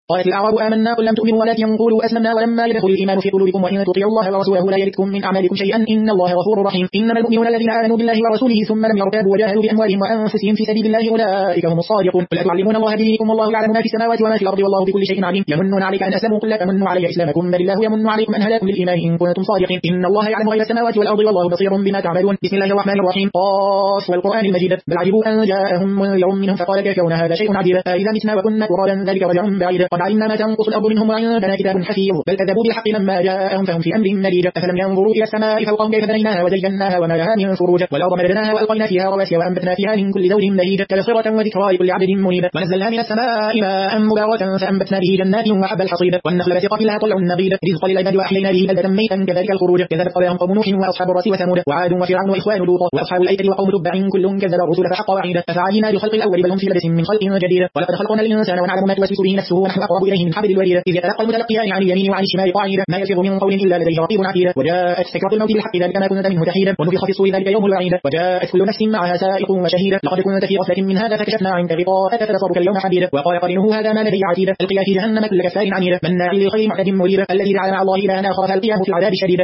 قالت الأعراب آمنا قل لم تؤمنوا ولكن قولوا أسلمنا ولما يدخل الإيمان في قلوبكم وإن تطيعوا الله ورسوله لا يلدكم من أعمالكم شيئا إن الله غفور رحيم. إنما المؤمنون الذين آمنوا بالله ورسوله ثم لم يرتابوا وجاهدوا بأموالهم وأنفسهم في سبيل الله أولئك هم الصادقون. قل أتعلمون الله بدينكم والله يعلم ما في السماوات وما في الأرض والله بكل شيء عليم. يمنون عليك أن أسلموا قل لا تمنوا علي إسلامكم بل الله يمن عليكم أن هداكم للإيمان إن كنتم صادقين. إن الله يعلم غيب السماوات والأرض والله بصير بما تعملون. بسم الله الرحمن الرحيم. قاف والقرآن المجيد بل عجبوا أن جاءهم منذر منهم فقال كافرون هذا شيء عجيب أإذا متنا وكنا ترابا ذلك رجع بعيد قد علمنا ما تنقص الأرض منهم وعندنا كتاب حفيظ بل كذبوا بالحق لما جاءهم فهم في أمر مريج. أفلم ينظروا إلى السماء فوقهم كيف بنيناها وزيناها وما لها من فروج والأرض مددناها وألقينا فيها رواسي وأنبتنا فيها من كل زوج بهيج تبصرة وذكرى لكل عبد منيب ونزلنا من السماء ماء مباركا فأنبتنا به جنات وحب الحصيد والنخل باسقات لها طلع نضيد رزقا للعباد وأحيينا به بلدة ميتا كذلك الخروج كذبت قبلهم قوم نوح وأصحاب الرس وثمود وعاد وفرعون وإخوان لوط وأصحاب الأيكة وقوم تبع كل كذب الرسل فحق وعيد أفعلينا بالخلق الأول بل هم في لبس من خلق جديد ولقد خلقنا الإنسان ونعلم ما توسوس به نفسه ونحن أقرب إليه من حبل الوريد إذ يتلقى المتلقيان عن اليمين وعن الشمال قعيد ما يلفظ من قول إلا لديه رقيب عتيد وجاءت سكرة الموت بالحق ذلك ما كنت منه تحيدا ونفخ في الصور ذلك يوم الوعيد وجاءت كل نفس معها سائق وشهيد لقد كنت في غفلة من هذا فكشفنا عنك غطاءك فبصرك اليوم حديد وقال قرينه هذا ما لدي عتيد القيا في جهنم كل كفار عنيد مناع للخير معتد مريب الذي جعل مع الله إلها آخر فألقياه في العذاب الشديد